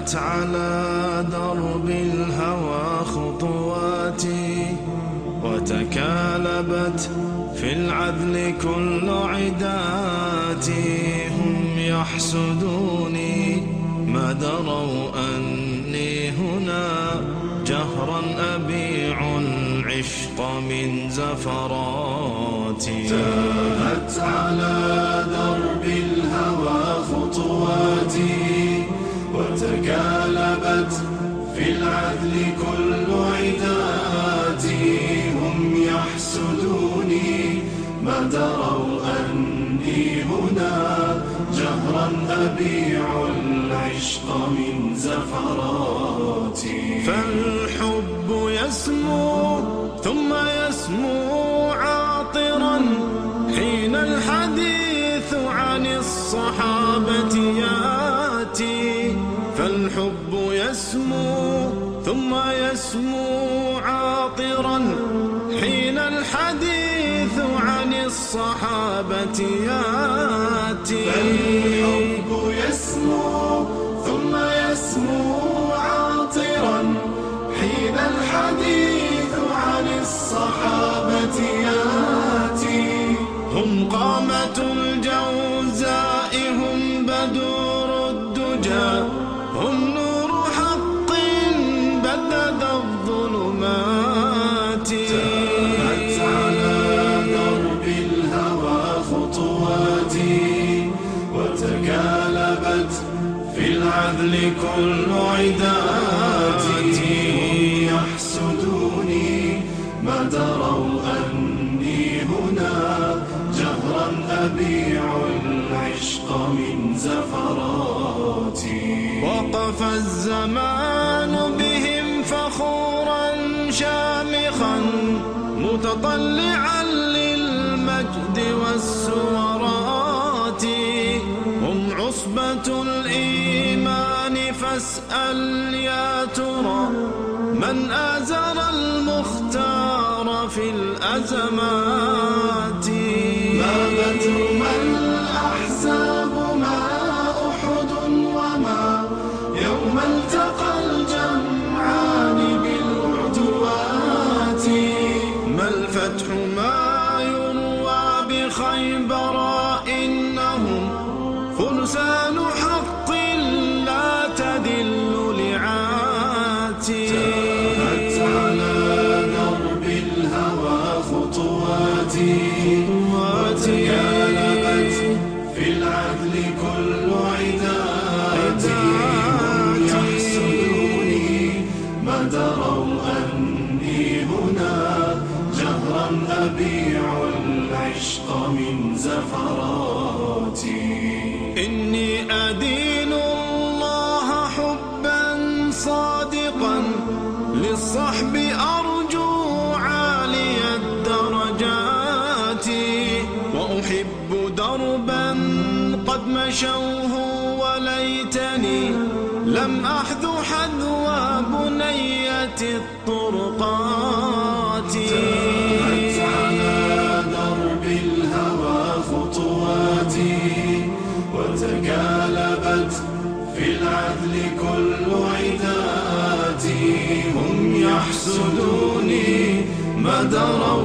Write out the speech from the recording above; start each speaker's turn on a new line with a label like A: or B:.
A: زاهت على درب الهوى خطواتي، وتكالبت في العدل كل عداتي. هم يحسدوني ما دروا أني هنا جهرا أبيع العشق من زفراتي.
B: زاهت على درب الهوى خطواتي، وتكالبت في العدل كل عداتي. هم يحسدوني ما دروا أني هنا جهرا أبيع العشق من زفراتي.
A: فالحب يسمو ثم يسمو عاطرا حين الحديث عن الصحابة ياتي. فالحب يسمو ثم يسمو عاطرا حين الحديث عن الصحابة ياتي.
B: فالحب يسمو ثم يسمو عاطرا حين الحديث عن الصحابة ياتي.
A: هم قامة الجوزاء، هم بدور الدجى، هم نور حق بدد الظلمات.
B: زاهت على درب الهوى خطواتي، وتكالبت في العدل كل عداتي. هم يحسدوني ما دروا أني هنا جهرا أبيع العشق من زفراتي.
A: وقف الزمان بهم فخورا شامخا متطلعا للمجد والسورات. هم عصبة الإيمان فاسأل يا ترى من آزر المختار في الأزمات.
B: ما بدر ما الأحزاب ما أحد وما يوم التقى الجمعان بالعدوات.
A: ما الفتح ما يروى بخيبر إنهم فرسان حق لا تذل لعاتي.
B: زاهت على درب الهوى خطواتي، وتكالبت في العدل كل عداتي. هم يحسدوني ما دروا أني هنا جهرا أبيع العشق من زفراتي.
A: إني أدين الله حبا صادقا للصحب أرجو عالي الدرجات. وأحب دربا قد مشوه وليتني لم أحذو حذو بنية الطرقات.
B: زاهت على درب الهوى خطواتي، وتكالبت في العدل كل عداتي. هم يحسدوني ما دروا